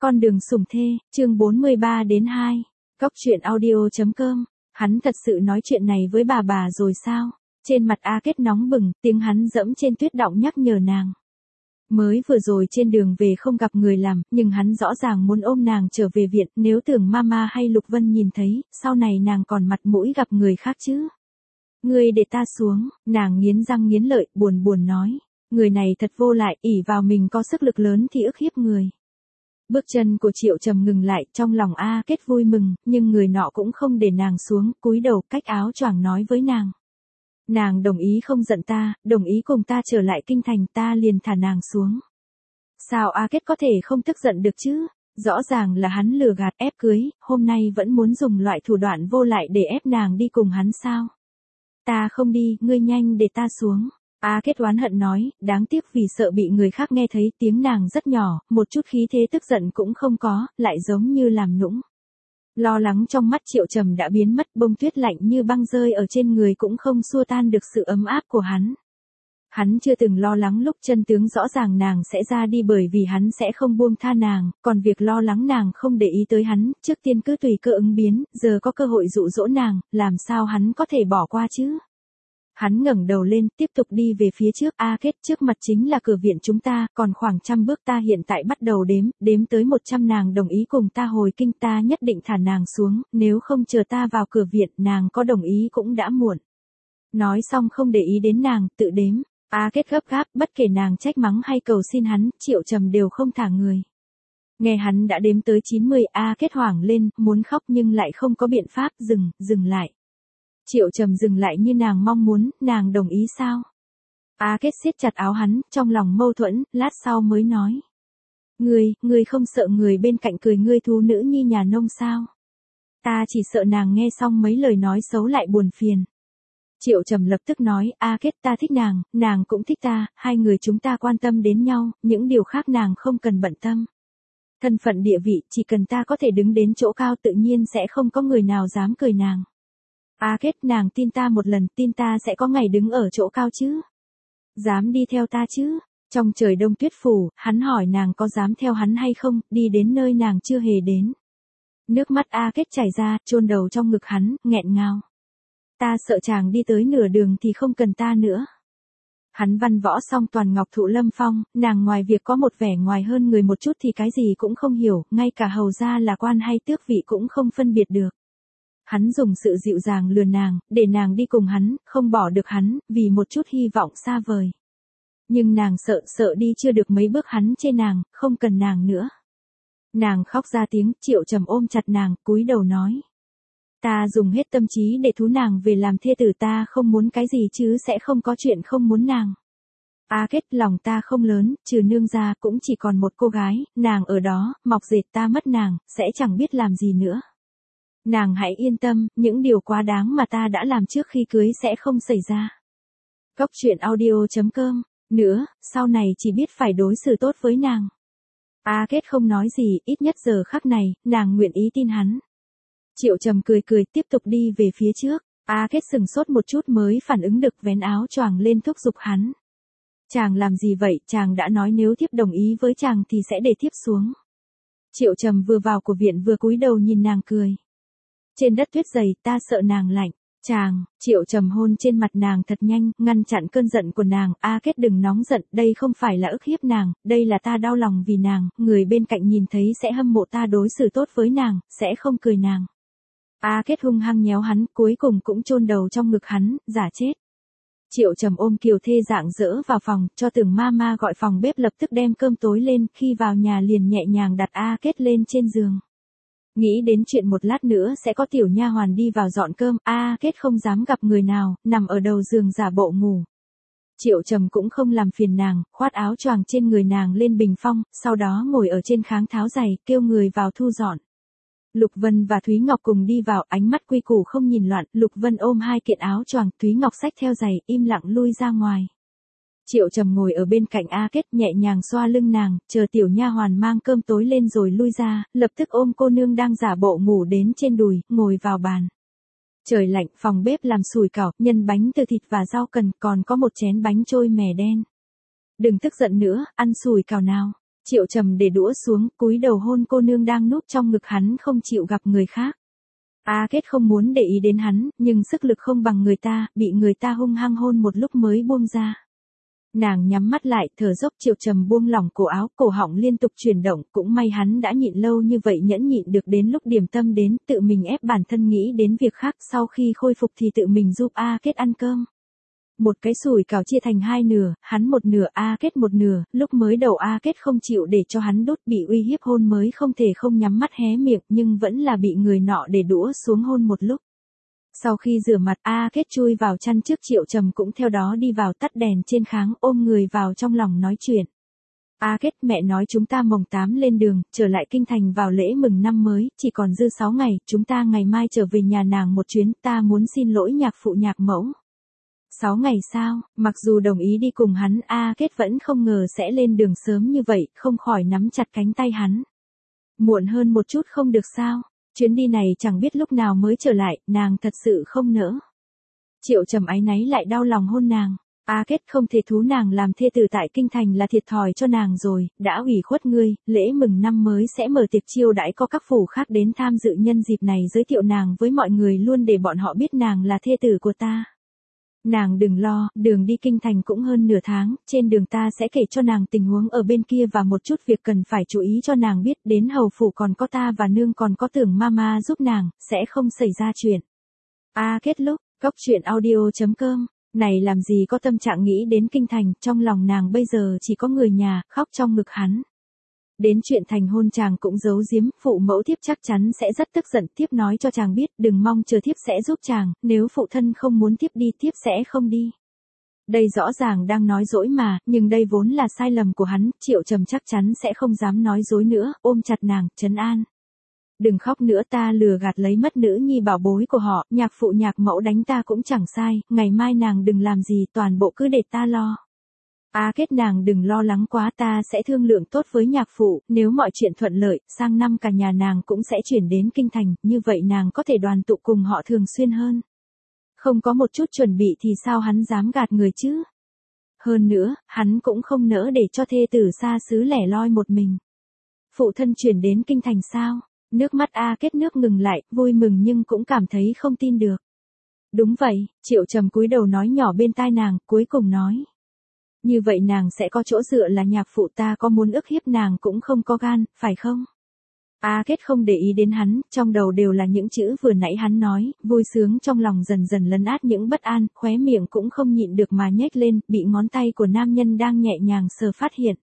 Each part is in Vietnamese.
Con đường sủng thê, chương 43 đến 2. Cóc truyện audio.com. Hắn thật sự nói chuyện này với bà rồi sao? Trên mặt A Kết nóng bừng, tiếng hắn dẫm trên tuyết đọng nhắc nhở nàng. Mới vừa rồi trên đường về không gặp người làm, nhưng hắn rõ ràng muốn ôm nàng trở về viện, nếu tưởng Mama hay Lục Vân nhìn thấy, sau này nàng còn mặt mũi gặp người khác chứ. Ngươi để ta xuống, nàng nghiến răng nghiến lợi, buồn buồn nói. Người này thật vô lại, ỷ vào mình có sức lực lớn thì ức hiếp người. Bước chân của Triệu Trầm ngừng lại, trong lòng A Kết vui mừng, nhưng người nọ cũng không để nàng xuống, cúi đầu cách áo choàng nói với nàng. Nàng đồng ý không giận ta, đồng ý cùng ta trở lại kinh thành, ta liền thả nàng xuống. Sao A Kết có thể không tức giận được chứ? Rõ ràng là hắn lừa gạt ép cưới, hôm nay vẫn muốn dùng loại thủ đoạn vô lại để ép nàng đi cùng hắn sao? Ta không đi, ngươi nhanh để ta xuống. A Kết oán hận nói, đáng tiếc vì sợ bị người khác nghe thấy, tiếng nàng rất nhỏ, một chút khí thế tức giận cũng không có, lại giống như làm nũng. Lo lắng trong mắt Triệu Trầm đã biến mất, bông tuyết lạnh như băng rơi ở trên người cũng không xua tan được sự ấm áp của hắn. Hắn chưa từng lo lắng lúc chân tướng rõ ràng nàng sẽ ra đi bởi vì hắn sẽ không buông tha nàng, còn việc lo lắng nàng không để ý tới hắn, trước tiên cứ tùy cơ ứng biến, giờ có cơ hội dụ dỗ nàng, làm sao hắn có thể bỏ qua chứ? Hắn ngẩng đầu lên, tiếp tục đi về phía trước. A Kết, trước mặt chính là cửa viện chúng ta, còn khoảng 100 bước, ta hiện tại bắt đầu đếm tới 100 nàng đồng ý cùng ta hồi kinh, ta nhất định thả nàng xuống, nếu không chờ ta vào cửa viện, nàng có đồng ý cũng đã muộn. Nói xong không để ý đến nàng, tự đếm. A Kết gấp gáp, bất kể nàng trách mắng hay cầu xin hắn, Triệu Trầm đều không thả người. Nghe hắn đã đếm tới 90, A Kết hoảng lên, muốn khóc nhưng lại không có biện pháp, dừng lại. Triệu Trầm dừng lại như nàng mong muốn, nàng đồng ý sao? A Kết siết chặt áo hắn, trong lòng mâu thuẫn, lát sau mới nói. Ngươi không sợ người bên cạnh cười ngươi thú nữ nhi nhà nông sao? Ta chỉ sợ nàng nghe xong mấy lời nói xấu lại buồn phiền. Triệu Trầm lập tức nói, A Kết, ta thích nàng cũng thích ta, hai người chúng ta quan tâm đến nhau, những điều khác nàng không cần bận tâm. Thân phận địa vị, chỉ cần ta có thể đứng đến chỗ cao tự nhiên sẽ không có người nào dám cười nàng. A Kết, nàng tin ta một lần, tin ta sẽ có ngày đứng ở chỗ cao chứ? Dám đi theo ta chứ? Trong trời đông tuyết phủ, hắn hỏi nàng có dám theo hắn hay không, đi đến nơi nàng chưa hề đến. Nước mắt A Kết chảy ra, chôn đầu trong ngực hắn, nghẹn ngào. Ta sợ chàng đi tới nửa đường thì không cần ta nữa. Hắn văn võ xong toàn ngọc thụ lâm phong, nàng ngoài việc có một vẻ ngoài hơn người một chút thì cái gì cũng không hiểu, ngay cả hầu gia là quan hay tước vị cũng không phân biệt được. Hắn dùng sự dịu dàng lừa nàng, để nàng đi cùng hắn, không bỏ được hắn, vì một chút hy vọng xa vời. Nhưng nàng sợ đi chưa được mấy bước hắn chê nàng, không cần nàng nữa. Nàng khóc ra tiếng, Triệu Trầm ôm chặt nàng, cúi đầu nói. Ta dùng hết tâm trí để thú nàng về làm thê tử, ta không muốn cái gì chứ sẽ không có chuyện không muốn nàng. A Kết, lòng ta không lớn, trừ nương ra cũng chỉ còn một cô gái, nàng ở đó, mọc dệt, ta mất nàng, sẽ chẳng biết làm gì nữa. Nàng hãy yên tâm, những điều quá đáng mà ta đã làm trước khi cưới sẽ không xảy ra. Cóc truyện audio.com. Nữa, sau này chỉ biết phải đối xử tốt với nàng. A Kết không nói gì, ít nhất giờ khắc này, nàng nguyện ý tin hắn. Triệu Trầm cười tiếp tục đi về phía trước. A Kết sừng sốt một chút mới phản ứng được, vén áo choàng lên thúc giục hắn. Chàng làm gì vậy, chàng đã nói nếu thiếp đồng ý với chàng thì sẽ để thiếp xuống. Triệu Trầm vừa vào của viện vừa cúi đầu nhìn nàng cười. Trên đất tuyết dày, ta sợ nàng lạnh. Triệu Trầm hôn trên mặt nàng thật nhanh, ngăn chặn cơn giận của nàng. A Kết, đừng nóng giận, đây không phải là ức hiếp nàng, đây là ta đau lòng vì nàng, người bên cạnh nhìn thấy sẽ hâm mộ ta đối xử tốt với nàng, sẽ không cười nàng. A Kết hung hăng nhéo hắn, cuối cùng cũng chôn đầu trong ngực hắn, giả chết. Triệu Trầm ôm Kiều Thê rạng rỡ vào phòng, cho tưởng Mama gọi phòng bếp lập tức đem cơm tối lên, khi vào nhà liền nhẹ nhàng đặt A Kết lên trên giường. Nghĩ đến chuyện một lát nữa sẽ có tiểu nha hoàn đi vào dọn cơm, A Kết không dám gặp người nào, nằm ở đầu giường giả bộ ngủ. Triệu Trầm cũng không làm phiền nàng, khoát áo choàng trên người nàng lên bình phong, sau đó ngồi ở trên kháng tháo giày, kêu người vào thu dọn. Lục Vân và Thúy Ngọc cùng đi vào, ánh mắt quy củ không nhìn loạn, Lục Vân ôm hai kiện áo choàng, Thúy Ngọc xách theo giày, im lặng lui ra ngoài. Triệu Trầm ngồi ở bên cạnh A Kết, nhẹ nhàng xoa lưng nàng, chờ tiểu nha hoàn mang cơm tối lên rồi lui ra, lập tức ôm cô nương đang giả bộ ngủ đến trên đùi, ngồi vào bàn. Trời lạnh, phòng bếp làm sủi cảo, nhân bánh từ thịt và rau cần, còn có một chén bánh trôi mè đen. Đừng tức giận nữa, ăn sủi cảo nào. Triệu Trầm để đũa xuống, cúi đầu hôn cô nương đang núp trong ngực hắn không chịu gặp người khác. A Kết không muốn để ý đến hắn, nhưng sức lực không bằng người ta, bị người ta hung hăng hôn một lúc mới buông ra. Nàng nhắm mắt lại, thở dốc. Triệu Trầm buông lỏng cổ áo, cổ họng liên tục chuyển động, cũng may hắn đã nhịn lâu như vậy, nhẫn nhịn được đến lúc điểm tâm đến, tự mình ép bản thân nghĩ đến việc khác, sau khi khôi phục thì tự mình giúp A Kết ăn cơm. Một cái sủi cảo chia thành hai nửa, hắn một nửa, A Kết một nửa. Lúc mới đầu A Kết không chịu để cho hắn đút, bị uy hiếp hôn mới không thể không nhắm mắt hé miệng, nhưng vẫn là bị người nọ để đũa xuống hôn một lúc. Sau khi rửa mặt, A Kết chui vào chăn trước, Triệu Trầm cũng theo đó đi vào, tắt đèn trên kháng, ôm người vào trong lòng nói chuyện. A Kết, mẹ nói chúng ta mồng 8 lên đường, trở lại kinh thành vào lễ mừng năm mới, chỉ còn dư 6 ngày, chúng ta ngày mai trở về nhà nàng một chuyến, ta muốn xin lỗi nhạc phụ nhạc mẫu. 6 ngày sao? Mặc dù đồng ý đi cùng hắn, A Kết vẫn không ngờ sẽ lên đường sớm như vậy, không khỏi nắm chặt cánh tay hắn. Muộn hơn một chút không được sao? Chuyến đi này chẳng biết lúc nào mới trở lại, nàng thật sự không nỡ. Triệu Trầm áy náy lại đau lòng hôn nàng. A Kết, không thể thú nàng làm thê tử tại kinh thành là thiệt thòi cho nàng rồi, đã ủy khuất ngươi, lễ mừng năm mới sẽ mở tiệc chiêu đãi có các phủ khác đến tham dự, nhân dịp này giới thiệu nàng với mọi người luôn để bọn họ biết nàng là thê tử của ta. Nàng đừng lo, đường đi kinh thành cũng hơn nửa tháng, trên đường ta sẽ kể cho nàng tình huống ở bên kia và một chút việc cần phải chú ý cho nàng biết, đến hầu phủ còn có ta và nương, còn có Tưởng mama giúp nàng, sẽ không xảy ra chuyện. A Kết lúc, goctruyện.audio.com, này làm gì có tâm trạng nghĩ đến kinh thành, trong lòng nàng bây giờ chỉ có người nhà, khóc trong ngực hắn. Đến chuyện thành hôn chàng cũng giấu giếm, phụ mẫu thiếp chắc chắn sẽ rất tức giận, thiếp nói cho chàng biết, đừng mong chờ thiếp sẽ giúp chàng, nếu phụ thân không muốn thiếp đi, thiếp sẽ không đi. Đây rõ ràng đang nói dối mà, nhưng đây vốn là sai lầm của hắn, Triệu Trầm chắc chắn sẽ không dám nói dối nữa, ôm chặt nàng, trấn an. Đừng khóc nữa, ta lừa gạt lấy mất nữ nhi bảo bối của họ, nhạc phụ nhạc mẫu đánh ta cũng chẳng sai, ngày mai nàng đừng làm gì, toàn bộ cứ để ta lo. A Kết, nàng đừng lo lắng quá, ta sẽ thương lượng tốt với nhạc phụ, nếu mọi chuyện thuận lợi, sang năm cả nhà nàng cũng sẽ chuyển đến kinh thành, như vậy nàng có thể đoàn tụ cùng họ thường xuyên hơn. Không có một chút chuẩn bị thì sao hắn dám gạt người chứ? Hơn nữa, hắn cũng không nỡ để cho thê tử xa xứ lẻ loi một mình. Phụ thân chuyển đến kinh thành sao? Nước mắt A Kết nước ngừng lại, vui mừng nhưng cũng cảm thấy không tin được. Đúng vậy, Triệu Trầm cúi đầu nói nhỏ bên tai nàng, cuối cùng nói. Như vậy nàng sẽ có chỗ dựa là nhạc phụ, ta có muốn ức hiếp nàng cũng không có gan, phải không? A Kết không để ý đến hắn, trong đầu đều là những chữ vừa nãy hắn nói, vui sướng trong lòng dần dần lấn át những bất an, khóe miệng cũng không nhịn được mà nhếch lên, bị ngón tay của nam nhân đang nhẹ nhàng sờ phát hiện.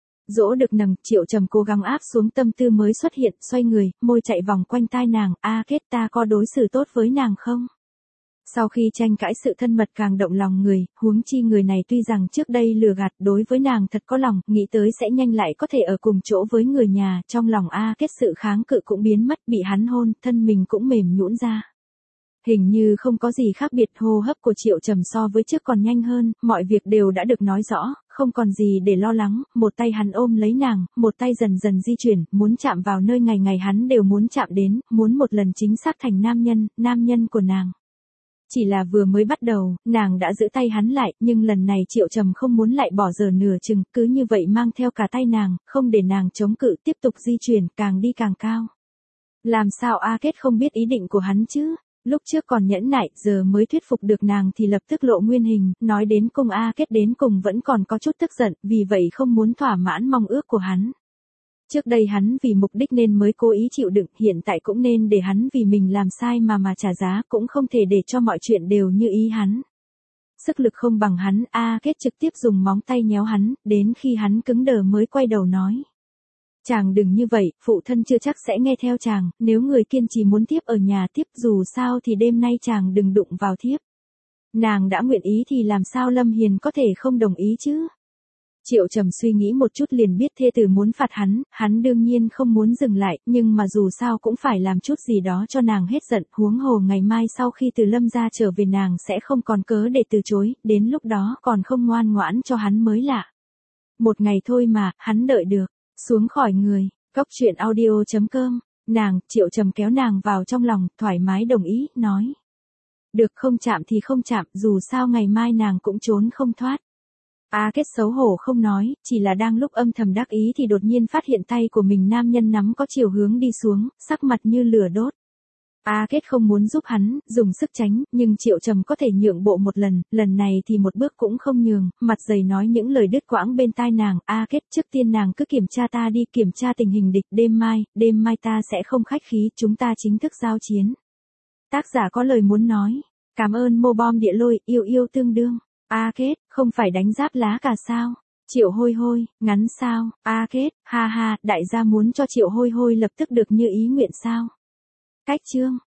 Dỗ được nằng, Triệu Trầm cố gắng áp xuống tâm tư mới xuất hiện, xoay người, môi chạy vòng quanh tai nàng, A Kết, ta có đối xử tốt với nàng không? Sau khi tranh cãi, sự thân mật càng động lòng người, huống chi người này tuy rằng trước đây lừa gạt, đối với nàng thật có lòng, nghĩ tới sẽ nhanh lại có thể ở cùng chỗ với người nhà, trong lòng A Kết sự kháng cự cũng biến mất, bị hắn hôn, thân mình cũng mềm nhũn ra. Hình như không có gì khác biệt, hô hấp của Triệu Trầm so với trước còn nhanh hơn, mọi việc đều đã được nói rõ, không còn gì để lo lắng, một tay hắn ôm lấy nàng, một tay dần dần di chuyển, muốn chạm vào nơi ngày ngày hắn đều muốn chạm đến, muốn một lần chính xác thành nam nhân của nàng. Chỉ là vừa mới bắt đầu, nàng đã giữ tay hắn lại, nhưng lần này Triệu Trầm không muốn lại bỏ dở nửa chừng, cứ như vậy mang theo cả tay nàng, không để nàng chống cự, tiếp tục di chuyển, càng đi càng cao. Làm sao A Kết không biết ý định của hắn chứ? Lúc trước còn nhẫn nại, giờ mới thuyết phục được nàng thì lập tức lộ nguyên hình, nói đến cùng A Kết đến cùng vẫn còn có chút tức giận, vì vậy không muốn thỏa mãn mong ước của hắn. Trước đây hắn vì mục đích nên mới cố ý chịu đựng, hiện tại cũng nên để hắn vì mình làm sai mà trả giá, cũng không thể để cho mọi chuyện đều như ý hắn. Sức lực không bằng hắn, A Kết trực tiếp dùng móng tay nhéo hắn, đến khi hắn cứng đờ mới quay đầu nói. Chàng đừng như vậy, phụ thân chưa chắc sẽ nghe theo chàng, nếu người kiên trì muốn tiếp ở nhà tiếp, dù sao thì đêm nay chàng đừng đụng vào thiếp. Nàng đã nguyện ý thì làm sao Lâm Hiền có thể không đồng ý chứ? Triệu Trầm suy nghĩ một chút liền biết thê tử muốn phạt hắn đương nhiên không muốn dừng lại, nhưng mà dù sao cũng phải làm chút gì đó cho nàng hết giận, huống hồ ngày mai sau khi từ Lâm gia trở về nàng sẽ không còn cớ để từ chối, đến lúc đó còn không ngoan ngoãn cho hắn mới lạ. Một ngày thôi mà, hắn đợi được. Xuống khỏi người, goctruyện.audio.com, Triệu Trầm kéo nàng vào trong lòng, thoải mái đồng ý, nói. Được, không chạm thì không chạm, dù sao ngày mai nàng cũng trốn không thoát. A Kết xấu hổ không nói, chỉ là đang lúc âm thầm đắc ý thì đột nhiên phát hiện tay của mình nam nhân nắm có chiều hướng đi xuống, sắc mặt như lửa đốt. A Kết không muốn giúp hắn, dùng sức tránh, nhưng Triệu Trầm có thể nhượng bộ một lần, lần này thì một bước cũng không nhường, mặt dày nói những lời đứt quãng bên tai nàng, A Kết trước tiên nàng cứ kiểm tra ta đi, kiểm tra tình hình địch, đêm mai ta sẽ không khách khí, chúng ta chính thức giao chiến. Tác giả có lời muốn nói, cảm ơn Mô Bom Địa Lôi, yêu yêu tương đương. A Kết, không phải đánh giáp lá cả sao? Triệu Hôi Hôi, ngắn sao? A Kết, ha ha, đại gia muốn cho Triệu Hôi Hôi lập tức được như ý nguyện sao? Cách chương